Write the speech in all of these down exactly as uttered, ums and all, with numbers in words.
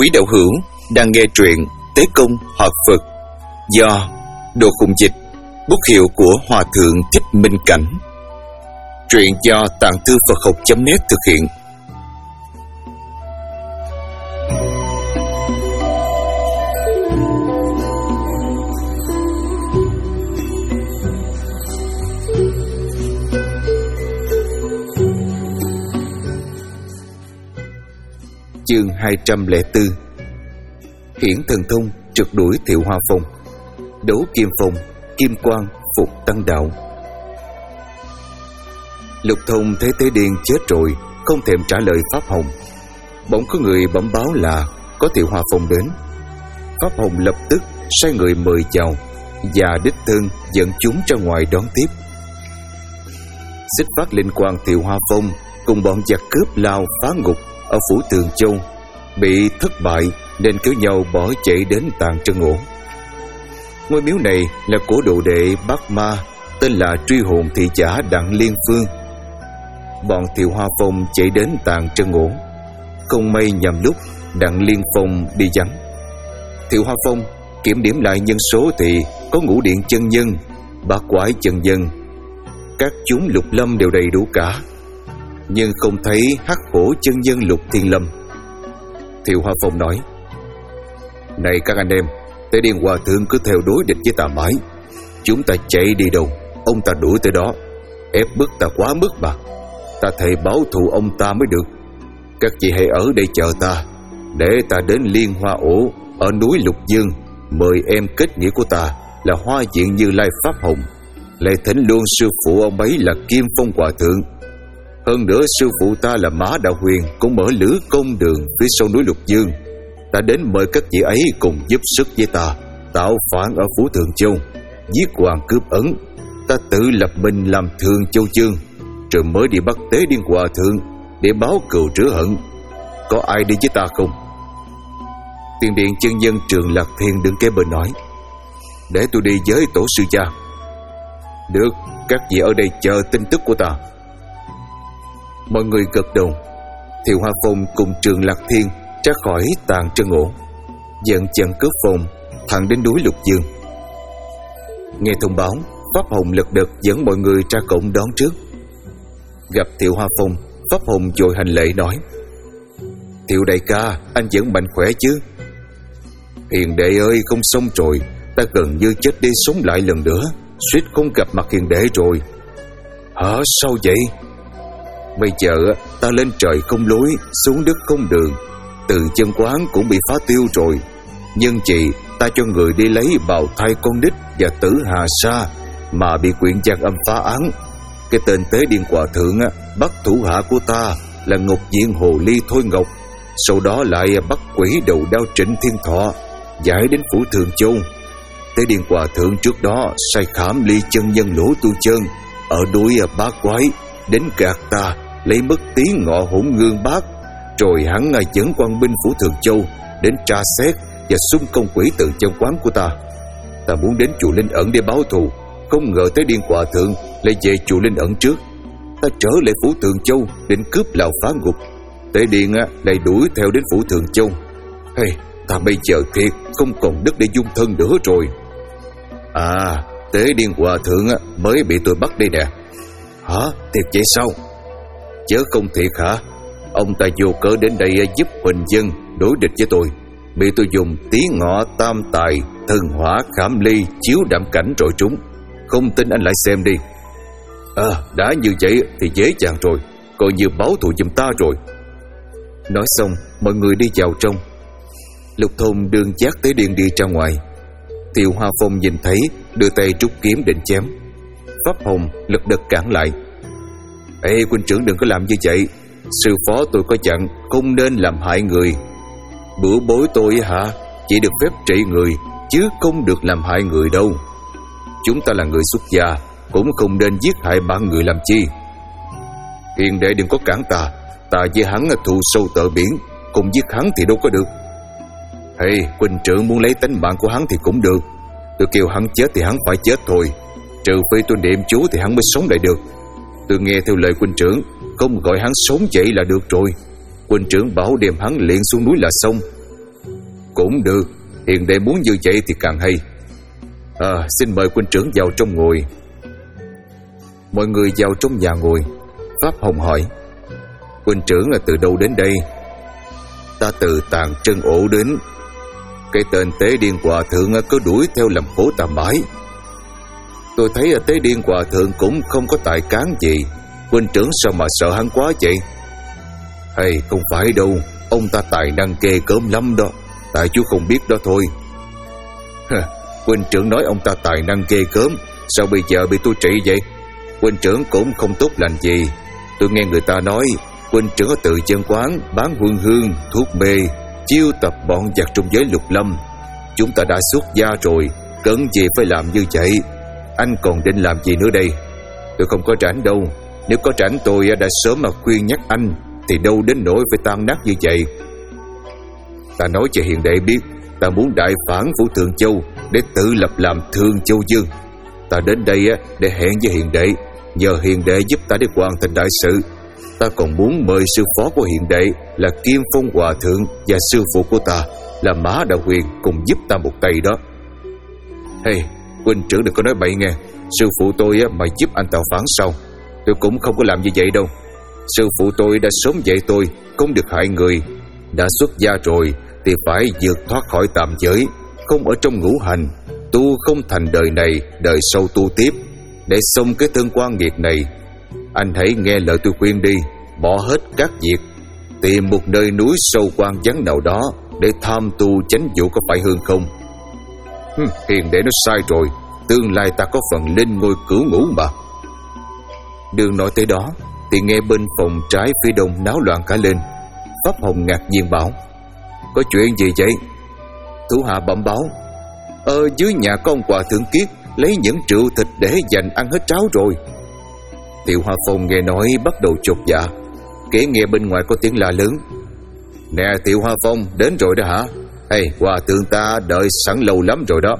Quý đạo hữu đang nghe truyện Tế Công Hợp Phật do Đồ Khùng Dịch, bút hiệu của Hòa Thượng Thích Minh Cảnh. Truyện do Tạng Thư Phật Học chấm net thực hiện. Chương hai trăm lẻ bốn. Hiển thần thông trượt đuổi Thiệu Hoa Phong, đấu Kim Phong, Kim Quang phục Tăng Đạo. Lục Thông thấy Tế Điên chết rồi, không thèm trả lời Pháp Hồng. Bỗng có người bẩm báo là có Thiệu Hoa Phong đến. Pháp Hồng lập tức sai người mời chào và đích thân dẫn chúng ra ngoài đón tiếp. Xích Phát Linh Quang Thiệu Hoa Phong cùng bọn giặc cướp lao phá ngục ở phủ Tường Châu bị thất bại nên kéo nhau bỏ chạy đến Tàng Trân Ổ. Ngôi miếu này là của đồ đệ Bát Ma tên là Truy Hồn Thị Giả Đặng Liên Phương. Bọn Thiệu Hoa Phong chạy đến Tàng Trân Ổ, không may nhầm lúc Đặng Liên Phong đi vắng. Thiệu Hoa Phong kiểm điểm lại nhân số thì có Ngũ Điện chân nhân, Bát Quái chân nhân, các chúng Lục Lâm đều đầy đủ cả, nhưng không thấy Hắc Hổ chân nhân Lục Thiên Lâm. Thiệu Hoa Phong nói: "Này các anh em, Tế Điên Hòa Thượng cứ theo đối địch với ta mãi. Chúng ta chạy đi đâu, ông ta đuổi tới đó, ép bức ta quá mức mà. Ta thề báo thù ông ta mới được. Các chị hãy ở đây chờ ta, để ta đến Liên Hoa Ổ ở núi Lục Dương, mời em kết nghĩa của ta là Hoa Diện Như Lai Pháp Hồng, lại thỉnh luôn sư phụ ông ấy là Kim Phong Hòa Thượng. Hơn nữa sư phụ ta là Mã Đạo Huyền cũng mở lửa công đường phía sau núi Lục Dương. Ta đến mời các chị ấy cùng giúp sức với ta tạo phản ở phủ Thường Châu, giết hoàng cướp ấn. Ta tự lập mình làm Thường Châu Chương, rồi mới đi bắt Tế Điên Hòa Thượng để báo cừu rửa hận. Có ai đi với ta không?" Tiền điện chân nhân Trường Lạc Thiên đứng kế bên nói: "Để tôi đi với tổ sư cha." "Được, các vị ở đây chờ tin tức của ta." Mọi người gật đầu. Thiệu Hoa Phong cùng Trường Lạc Thiên ra khỏi Tàng Trân Ổ, dẫn chân cướp phòng thẳng đến núi Lục Dương. Nghe thông báo, Pháp Hồng lật đật dẫn mọi người ra cổng đón trước. Gặp Thiệu Hoa Phong, Pháp Hồng vội hành lễ nói: "Thiệu đại ca, anh vẫn mạnh khỏe chứ?" "Hiền đệ ơi, không xong rồi, ta gần như chết đi sống lại lần nữa, suýt không gặp mặt hiền đệ rồi." "Hả, sao vậy?" "Bây giờ ta lên trời không lối, xuống đất không đường, Từ Chân Quán cũng bị phá tiêu rồi. Nhưng chị ta cho người đi lấy bào thai con nít và Tử Hà Sa mà bị quyện giang âm phá án. Cái tên Tế Điên Hòa Thượng bắt thủ hạ của ta là Ngọc Diện Hồ Ly Thôi Ngọc, sau đó lại bắt quỷ đầu đao Trịnh Thiên Thọ giải đến phủ Thường Châu. Tế Điên Hòa Thượng trước đó sai Khảm Ly chân nhân Lỗ Tu Chân ở núi Bá Quái đến gạt ta lấy mất tiếng ngọ Hỗn Ngương Bát, rồi hắn dẫn quan binh phủ Thường Châu đến tra xét và xung công quỷ Từ Chân Quán của ta. Ta muốn đến chùa Linh Ẩn để báo thù, không ngờ Tế Điên Hòa Thượng lại về chùa Linh Ẩn trước. Ta trở lại phủ Thường Châu định cướp lào phá ngục, Tế Điên lại đuổi theo đến phủ Thường Châu. Hey, ta bây giờ thiệt không còn đất để dung thân nữa rồi." "À, Tế Điên Hòa Thượng mới bị tôi bắt đây nè." "Hả, thiệt vậy sao?" "Chớ không thiệt hả? Ông ta vô cớ đến đây giúp Huỳnh Dân đối địch với tôi, bị tôi dùng tí ngọ tam tài thần hỏa Khảm Ly chiếu đạm cảnh rồi trúng. Không tin anh lại xem đi." "À, đã như vậy thì dễ dàng rồi, coi như báo thù giùm ta rồi." Nói xong, mọi người đi vào trong. Lục Thông đương giác Tế Điên đi ra ngoài. Thiệu Hoa Phong nhìn thấy, đưa tay rút kiếm định chém. Pháp Hồng lật đật cản lại: "Ê, huynh trưởng đừng có làm như vậy. Sư phó tôi có dặn không nên làm hại người. Bữa bối tôi hả, chỉ được phép trị người, chứ không được làm hại người đâu. Chúng ta là người xuất gia, cũng không nên giết hại bạn người làm chi. Hiền đệ đừng có cản ta, ta với hắn thù sâu tợ biển, cùng giết hắn thì đâu có được." "Hey, huynh trưởng muốn lấy tính mạng của hắn thì cũng được. Tôi kêu hắn chết thì hắn phải chết thôi, trừ phi tôi niệm chú thì hắn mới sống lại được. Tôi nghe theo lời huynh trưởng, không gọi hắn sống dậy là được rồi. Huynh trưởng bảo đem hắn liền xuống núi là xong." Cũng được, hiền đệ muốn như vậy thì càng hay. À, xin mời huynh trưởng vào trong ngồi. Mọi người vào trong nhà ngồi. Pháp Hồng hỏi: huynh trưởng là từ đâu đến đây? Ta từ Tàng Trân Ổ đến. Cái tên Tế Điên Hòa Thượng cứ đuổi theo làm khổ ta mãi. Tôi thấy Tế Điên Hòa Thượng cũng không có tài cán gì, huynh trưởng sao mà sợ hắn quá vậy? Hay không phải đâu, ông ta tài năng ghê gớm lắm đó, tại chú không biết đó thôi. Huynh trưởng nói ông ta tài năng ghê gớm, sao bây giờ bị tôi trị vậy? Huynh trưởng cũng không tốt lành gì. Tôi nghe người ta nói huynh trưởng ở Từ Chân quán bán hương hương, thuốc mê, chiêu tập bọn giặc trong giới lục lâm. Chúng ta đã xuất gia rồi, cần gì phải làm như vậy? Anh còn định làm gì nữa đây? Tôi không có rảnh đâu. Nếu có rảnh tôi đã sớm mà khuyên nhắc anh, thì đâu đến nỗi phải tan nát như vậy. Ta nói cho hiền đệ biết, ta muốn đại phản Phủ Thượng Châu để tự lập làm Thương Châu Dương. Ta đến đây để hẹn với hiền đệ, nhờ hiền đệ giúp ta để hoàn thành đại sự. Ta còn muốn mời sư phó của hiền đệ là Kim Phong Hòa Thượng và sư phụ của ta là Mã Đạo Huyền cùng giúp ta một tay đó. Hey, huynh trưởng đừng có nói bậy nghe. Sư phụ tôi mà giúp anh tạo phản sao? Tôi cũng không có làm như vậy đâu. Sư phụ tôi đã sớm dạy tôi không được hại người. Đã xuất gia rồi thì phải vượt thoát khỏi tàm giới, không ở trong ngũ hành, tu không thành đời này, đời sau tu tiếp, để xong cái thân quan nghiệt này. Anh hãy nghe lời tôi khuyên đi, bỏ hết các việc, tìm một nơi núi sâu quan vắng nào đó để tham tu chánh vụ, có phải hơn không? Hừm, hiền đệ nó sai rồi, tương lai ta có phần lên ngôi cửu ngũ mà. Đường nói tới đó thì nghe bên phòng trái phía đông náo loạn cả lên. Pháp Hồng ngạc nhiên bảo: có chuyện gì vậy? Thủ hạ bẩm báo: Ờ dưới nhà có ông Hòa Thượng Kiết lấy những rượu thịt để dành ăn hết cháo rồi. Tiểu Hoa Phong nghe nói bắt đầu chột dạ, kể nghe bên ngoài có tiếng la lớn: nè Tiểu Hoa Phong, đến rồi đó hả? Hey, Hòa Thượng ta đợi sẵn lâu lắm rồi đó.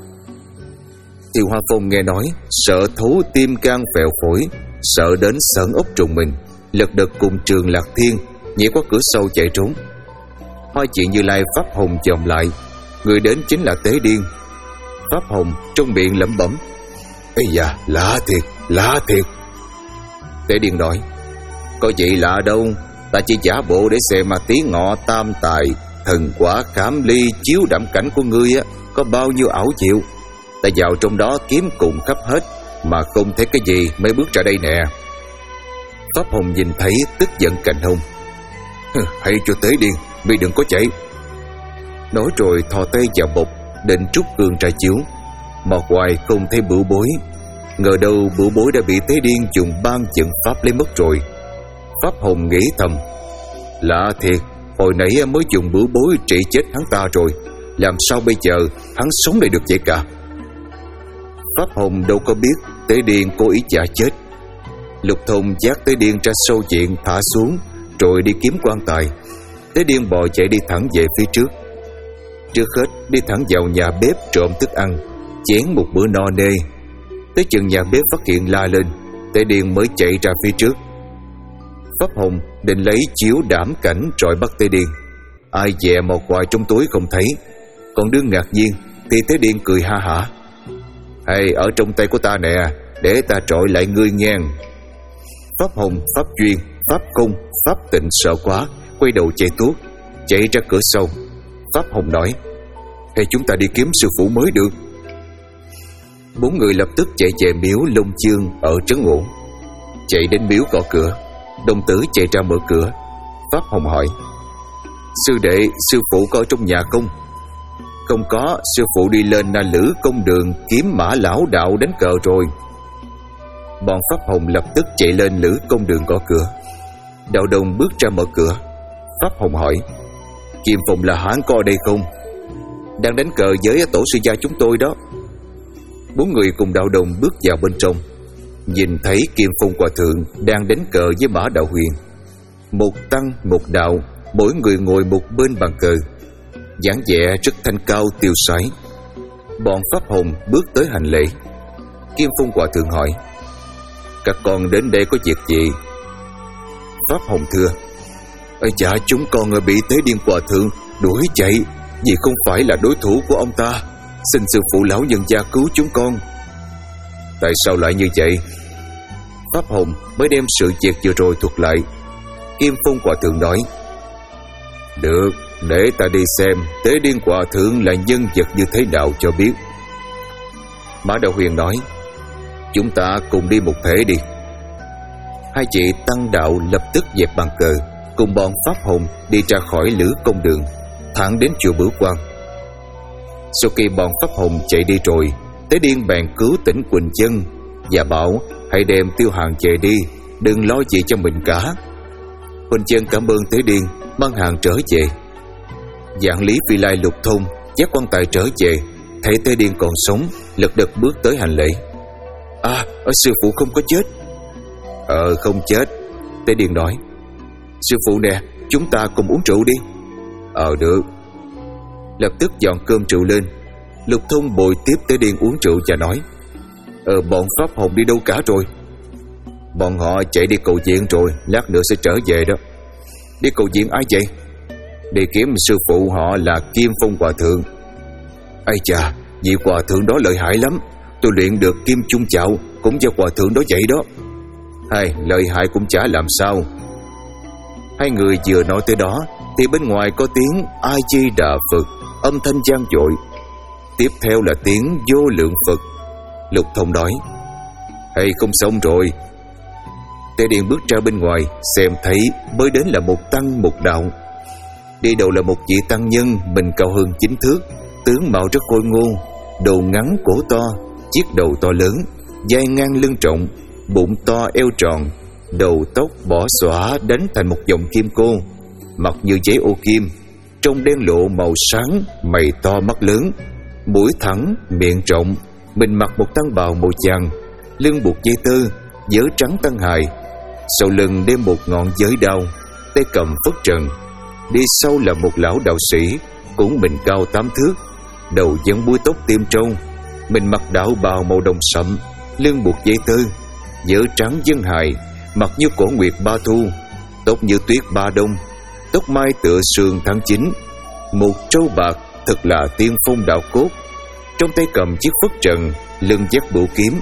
Tiểu Hoa Phong nghe nói sợ thấu tim can phèo phổi, sợ đến sởn ốc trùng mình, lật đật cùng Trường Lạc Thiên nhảy qua cửa sau chạy trốn. Hoa chuyện Như Lai Pháp Hồng chồm lại, người đến chính là Tế Điên. Pháp Hồng trong miệng lẩm bẩm: ây da, lạ thiệt, lạ thiệt. Tế Điên nói: có gì lạ đâu, ta chỉ giả bộ để xem mà tiếng ngọ tam tài, thần quả khảm ly chiếu đậm cảnh của ngươi á có bao nhiêu ảo diệu. Ta vào trong đó kiếm cùng khắp hết mà không thấy cái gì mới bước ra đây nè. Pháp Hồng nhìn thấy tức giận cành hông: hãy cho Tế Điên, mi đừng có chạy. Nói rồi thò tay vào bọc định trút gương ra chiếu, mà hoài không thấy Bửu Bối. Ngờ đâu Bửu Bối đã bị Tế Điên dùng ban trận pháp lấy mất rồi. Pháp Hồng nghĩ thầm: lạ thiệt, hồi nãy mới dùng Bửu Bối trị chết hắn ta rồi, làm sao bây giờ hắn sống lại được vậy cả? Pháp Hồng đâu có biết Tế Điên cố ý giả chết. Lục Thông dắt Tế Điên ra sâu viện thả xuống, rồi đi kiếm quan tài. Tế Điên bò chạy đi thẳng về phía trước. Trước hết đi thẳng vào nhà bếp trộm thức ăn, chén một bữa no nê. Tới chừng nhà bếp phát hiện la lên, Tế Điên mới chạy ra phía trước. Pháp Hồng định lấy chiếu đảm cảnh rồi bắt Tế Điên. Ai dè một hoài trong túi không thấy. Còn đứa ngạc nhiên thì Tế Điên cười ha hả: hay ở trong tay của ta nè, để ta trội lại ngươi ngang. Pháp Hồng, Pháp Duyên, Pháp Công, Pháp Tịnh sợ quá, quay đầu chạy tuốt, chạy ra cửa sau. Pháp Hồng nói: hay chúng ta đi kiếm sư phụ mới được. Bốn người lập tức chạy về miếu Long Chương ở Trấn Ổ. Chạy đến miếu gõ cửa, đồng tử chạy ra mở cửa. Pháp Hồng hỏi: sư đệ, sư phụ có ở trong nhà không? Không có, sư phụ đi lên na Lữ Công Đường kiếm Mã lão đạo đánh cờ rồi. Bọn Pháp Hồng lập tức chạy lên Lữ Công Đường gõ cửa. Đạo Đồng bước ra mở cửa. Pháp Hồng hỏi: Kim Phong là hãng có ở đây không? Đang đánh cờ với tổ sư gia chúng tôi đó. Bốn người cùng Đạo Đồng bước vào bên trong, nhìn thấy Kim Phong Hòa Thượng đang đánh cờ với Mã Đạo Huyền. Một tăng một đạo, mỗi người ngồi một bên bàn cờ, dáng vẻ rất thanh cao tiêu sái. Bọn Pháp Hồng bước tới hành lễ. Kim Phong Hòa Thượng hỏi: các con đến đây có việc gì? Pháp Hồng thưa: ơi chà, chúng con bị Tế Điên Hòa Thượng đuổi chạy, vì không phải là đối thủ của ông ta. Xin sư phụ lão nhân gia cứu chúng con. Tại sao lại như vậy? Pháp Hồng mới đem sự việc vừa rồi thuật lại. Kim Phong Hòa Thượng nói: Được, để ta đi xem Tế Điên Hòa Thượng là nhân vật như thế nào cho biết. Mã Đạo Huyền nói: Chúng ta cùng đi một thể đi. Hai chị tăng đạo lập tức dẹp bàn cờ, cùng bọn Pháp Hồng đi ra khỏi lữ công đường, thẳng đến chùa Bửu Quan. Sau khi bọn Pháp Hồng chạy đi rồi, Tế Điên bèn cứu tỉnh Quỳnh Chân và bảo hãy đem Tiêu Hàng về đi, đừng lo gì cho mình cả. Quỳnh Chân cảm ơn Tế Điên, mang hàng trở về. Vạn Lý Phi Lai Lục Thông dắt quan tài trở về, thấy Tế Điên còn sống, lật đật bước tới hành lễ. À, sư phụ không có chết. Ờ không chết, Tế Điên nói. Sư phụ nè, chúng ta cùng uống rượu đi. Ờ được. Lập tức dọn cơm rượu lên. Lục Thông bồi tiếp Tế Điên uống rượu và nói: Ờ bọn Pháp Hồng đi đâu cả rồi? Bọn họ chạy đi cầu viện rồi, lát nữa sẽ trở về đó. Đi cầu viện ai vậy? Đi kiếm sư phụ họ là Kim Phong Hòa Thượng. Ây chà, vị Hòa Thượng đó lợi hại lắm. Tôi luyện được Kim Trung Chạo cũng do Hòa Thượng đó vậy đó. Hay, lợi hại cũng chả làm sao. Hai người vừa nói tới đó thì bên ngoài có tiếng A Di Đà Phật, âm thanh vang dội. Tiếp theo là tiếng Vô Lượng Phật. Lục Thông nói: Hay không xong rồi. Tế Điên bước ra bên ngoài, xem thấy mới đến là một tăng một đạo. Đi đầu là một vị tăng nhân, mình cao hơn chín thước, tướng mạo rất khôi ngô, đầu ngắn cổ to, chiếc đầu to lớn, vai ngang lưng rộng, bụng to eo tròn, đầu tóc bỏ xõa đánh thành một vòng kim cô, mặt như giấy ô kim, trông đen lộ màu sáng, mày to mắt lớn, mũi thẳng, miệng rộng. Mình mặc một tăng bào màu vàng, lưng buộc dây tơ, vớ trắng tăng hài, sau lưng đem một ngọn giới đao, tay cầm phất trần. Đi sau là một lão đạo sĩ, cũng mình cao tám thước, đầu vẫn búi tóc tiêm trâu, mình mặc đạo bào màu đồng sậm, lưng buộc dây tơ, vớ trắng dân hài, mặt như cổ nguyệt ba thu, tóc như tuyết ba đông, tóc mai tựa sương tháng chín, một trâu bạc, thật là tiên phong đạo cốt. Trong tay cầm chiếc phất trần, lưng vác bửu kiếm.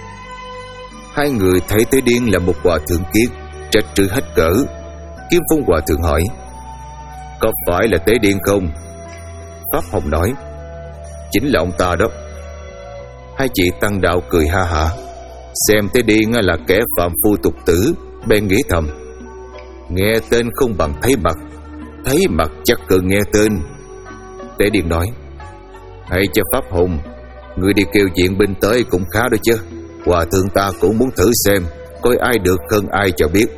Hai người thấy Tế Điên là một Hòa Thượng kiết, trách trừ hết cỡ. Kim Phong Hòa Thượng hỏi: Có phải là Tế Điên không? Pháp Hồng nói: Chính là ông ta đó. Hai chị tăng đạo cười ha hả. Xem Tế Điên là kẻ phạm phu tục tử, bèn nghĩ thầm: Nghe tên không bằng thấy mặt, thấy mặt chắc cần nghe tên. Tế Điên nói: Hay cho Pháp Hồng, người đi kêu viện binh tới cũng khá đó chứ. Hòa Thượng ta cũng muốn thử xem, coi ai được hơn ai cho biết.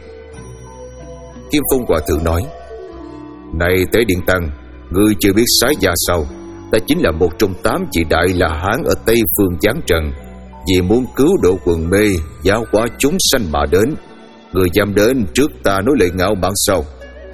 Kim Phong Hòa Thượng nói: Này Tế Điện Tăng, ngươi chưa biết sái gia sao? Ta chính là một trong tám vị đại La Hán ở Tây Phương giáng trần, vì muốn cứu độ quần mê, giáo hóa chúng sanh mà đến. Ngươi dám đến trước ta nói lời ngạo mạn sao?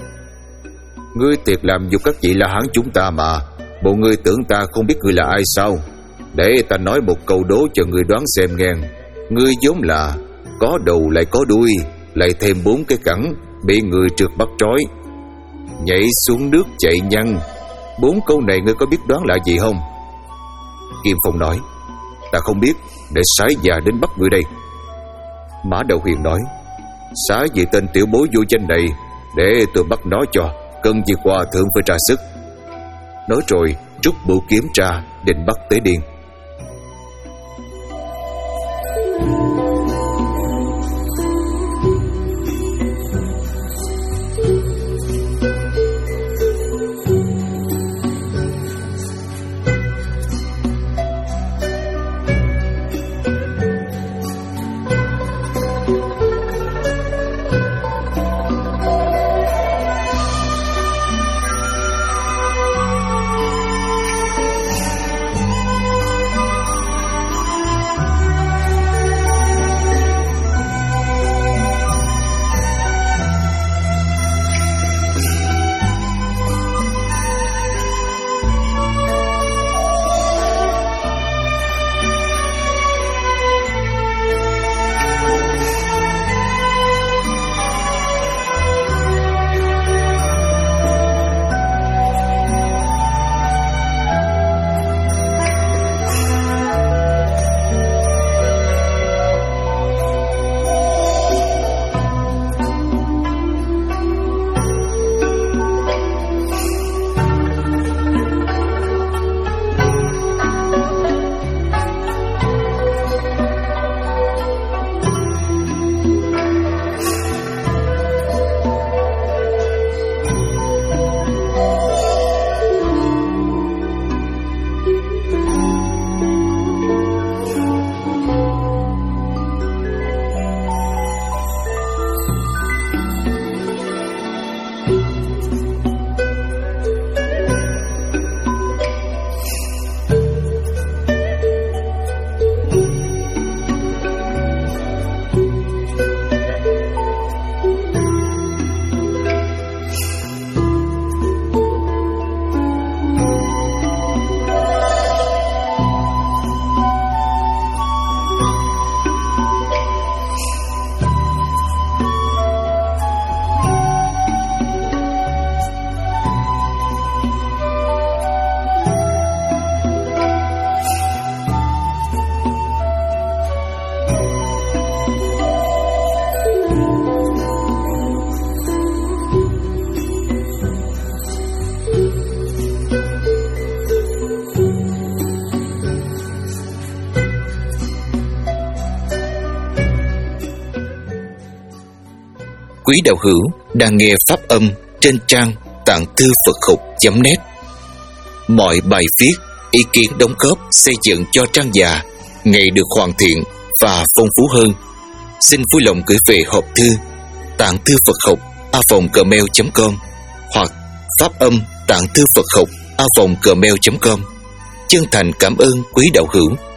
Ngươi tiệt làm dục các vị La Hán chúng ta mà. Bộ ngươi tưởng ta không biết ngươi là ai sao? Để ta nói một câu đố cho ngươi đoán xem nghe. Ngươi vốn là có đầu lại có đuôi, lại thêm bốn cái cẳng, bị người trượt bắt trói, nhảy xuống nước chạy nhăn. Bốn câu này ngươi có biết đoán là gì không? Kim Phong nói: Ta không biết, để sái già đến bắt ngươi đây. Mã Đạo Huyền nói: Sái vì tên tiểu bối vô danh này, để tôi bắt nó cho, cần gì Hòa Thượng phải trả sức. Nói rồi rút bửu kiếm ra định bắt Tế Điên. quý đạo hữu đang nghe pháp âm trên trang tạng thư Phật học chấm net. Mọi bài viết, ý kiến đóng góp xây dựng cho trang già ngày được hoàn thiện và phong phú hơn. Xin vui lòng gửi về hộp thư tạng thư Phật học a vòng gmail chấm com hoặc pháp âm tạng thư Phật học a vòng gmail chấm com. Chân thành cảm ơn quý đạo hữu.